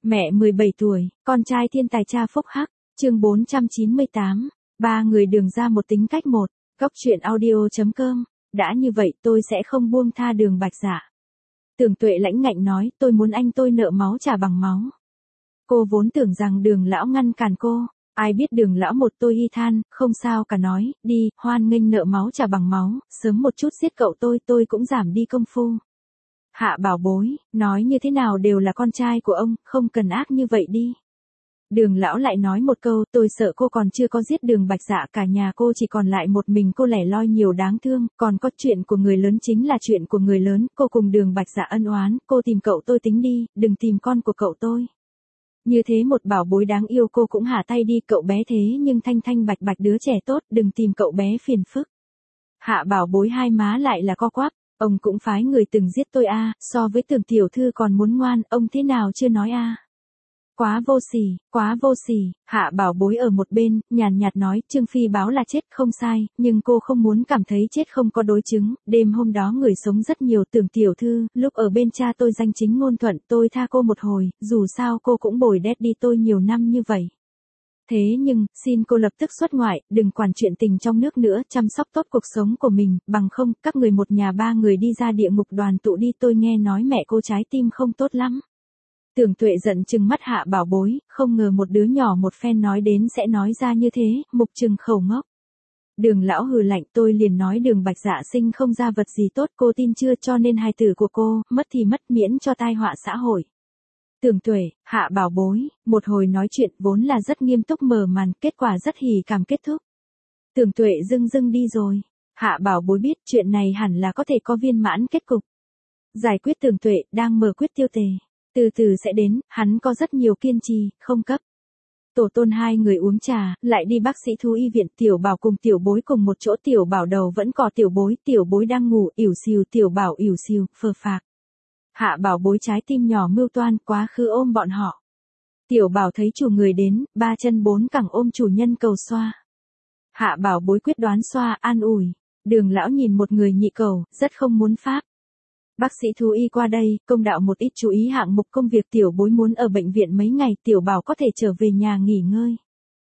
Mẹ 17 tuổi, con trai thiên tài cha phúc hắc, chương 498, ba người đường ra một tính cách một, góc truyện audio.com, đã như vậy tôi sẽ không buông tha Đường Bạch Dạ. Tưởng Tuệ lãnh ngạnh nói, tôi muốn anh tôi nợ máu trả bằng máu. Cô vốn tưởng rằng Đường lão ngăn cản cô, ai biết Đường lão một tôi y than, không sao cả nói, đi, hoan nghênh nợ máu trả bằng máu, sớm một chút giết cậu tôi cũng giảm đi công phu. Hạ bảo bối, nói như thế nào đều là con trai của ông, không cần ác như vậy đi. Đường lão lại nói một câu, tôi sợ cô còn chưa có giết Đường Bạch Dạ, cả nhà cô chỉ còn lại một mình cô lẻ loi nhiều đáng thương, còn có chuyện của người lớn chính là chuyện của người lớn, cô cùng Đường Bạch Dạ ân oán, cô tìm cậu tôi tính đi, đừng tìm con của cậu tôi. Như thế một bảo bối đáng yêu cô cũng hạ tay đi, cậu bé thế nhưng thanh thanh bạch bạch đứa trẻ tốt, đừng tìm cậu bé phiền phức. Hạ bảo bối hai má lại là co quắp, ông cũng phái người từng giết tôi a, so với Tưởng tiểu thư còn muốn ngoan, ông thế nào chưa nói a. Quá vô sỉ, Hạ bảo bối ở một bên, nhàn nhạt nói, Trương Phi báo là chết không sai, nhưng cô không muốn cảm thấy chết không có đối chứng, đêm hôm đó người sống rất nhiều, Tưởng tiểu thư, lúc ở bên cha tôi danh chính ngôn thuận, tôi tha cô một hồi, dù sao cô cũng bồi đét đi tôi nhiều năm như vậy. Thế nhưng, xin cô lập tức xuất ngoại, đừng quản chuyện tình trong nước nữa, chăm sóc tốt cuộc sống của mình, bằng không, các người một nhà ba người đi ra địa ngục đoàn tụ đi, tôi nghe nói mẹ cô trái tim không tốt lắm. Tưởng Tuệ giận chừng mắt Hạ bảo bối, không ngờ một đứa nhỏ một phen nói đến sẽ nói ra như thế, mục trừng khẩu ngốc. Đường lão hừ lạnh, tôi liền nói Đường Bạch Dạ sinh không ra vật gì tốt, cô tin chưa, cho nên hài tử của cô, mất thì mất miễn cho tai họa xã hội. Tưởng Tuệ, Hạ bảo bối, một hồi nói chuyện vốn là rất nghiêm túc mở màn, kết quả rất hỉ cảm kết thúc. Tưởng Tuệ dưng đi rồi, Hạ bảo bối biết chuyện này hẳn là có thể có viên mãn kết cục. Giải quyết Tưởng Tuệ, đang mở quyết tiêu tề. Từ từ sẽ đến, hắn có rất nhiều kiên trì, không cấp. Tổ tôn hai người uống trà, lại đi bác sĩ thú y viện, Tiểu Bảo cùng Tiểu Bối cùng một chỗ, Tiểu Bảo đầu vẫn cò Tiểu Bối đang ngủ, ỉu xìu, Tiểu Bảo ỉu xìu, phờ phạc. Hạ bảo bối trái tim nhỏ mưu toan, quá khứ ôm bọn họ. Tiểu Bảo thấy chủ người đến, ba chân bốn cẳng ôm chủ nhân cầu xoa. Hạ bảo bối quyết đoán xoa, an ủi. Đường lão nhìn một người nhị cầu, rất không muốn pháp. Bác sĩ thú y qua đây, công đạo một ít chú ý hạng mục công việc, Tiểu Bối muốn ở bệnh viện mấy ngày, Tiểu Bảo có thể trở về nhà nghỉ ngơi.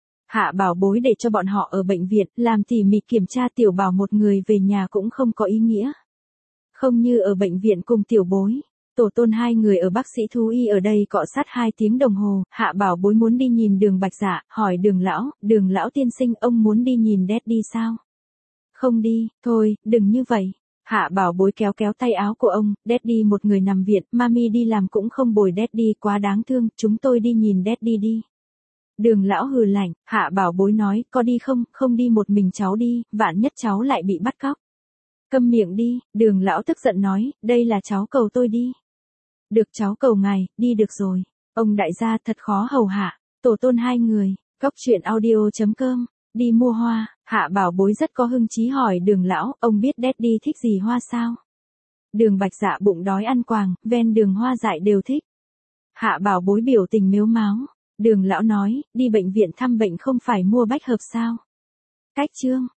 Hạ bảo bối để cho bọn họ ở bệnh viện, làm tỉ mỉ kiểm tra, Tiểu Bảo một người về nhà cũng không có ý nghĩa. Không như ở bệnh viện cùng Tiểu Bối. Tổ tôn hai người ở bác sĩ thú y ở đây cọ sát 2 tiếng đồng hồ, Hạ bảo bối muốn đi nhìn Đường Bạch Dạ, hỏi Đường lão tiên sinh, ông muốn đi nhìn Daddy sao? Không đi, thôi, đừng như vậy. Hạ bảo bối kéo tay áo của ông, Daddy một người nằm viện, Mami đi làm cũng không bồi Daddy, quá đáng thương, chúng tôi đi nhìn Daddy đi. Đường lão hừ lạnh, Hạ bảo bối nói, có đi không đi một mình cháu đi, vạn nhất cháu lại bị bắt cóc. Câm miệng đi, Đường lão tức giận nói, đây là cháu cầu tôi đi. Được cháu cầu ngài, đi được rồi. Ông đại gia thật khó hầu hạ. Tổ tôn hai người, góc truyện audio.com, đi mua hoa. Hạ bảo bối rất có hứng chí hỏi Đường lão, ông biết Daddy thích gì hoa sao? Đường Bạch Dạ bụng đói ăn quàng, ven đường hoa dại đều thích. Hạ bảo bối biểu tình mếu máo. Đường lão nói, đi bệnh viện thăm bệnh không phải mua bách hợp sao? Cách chương.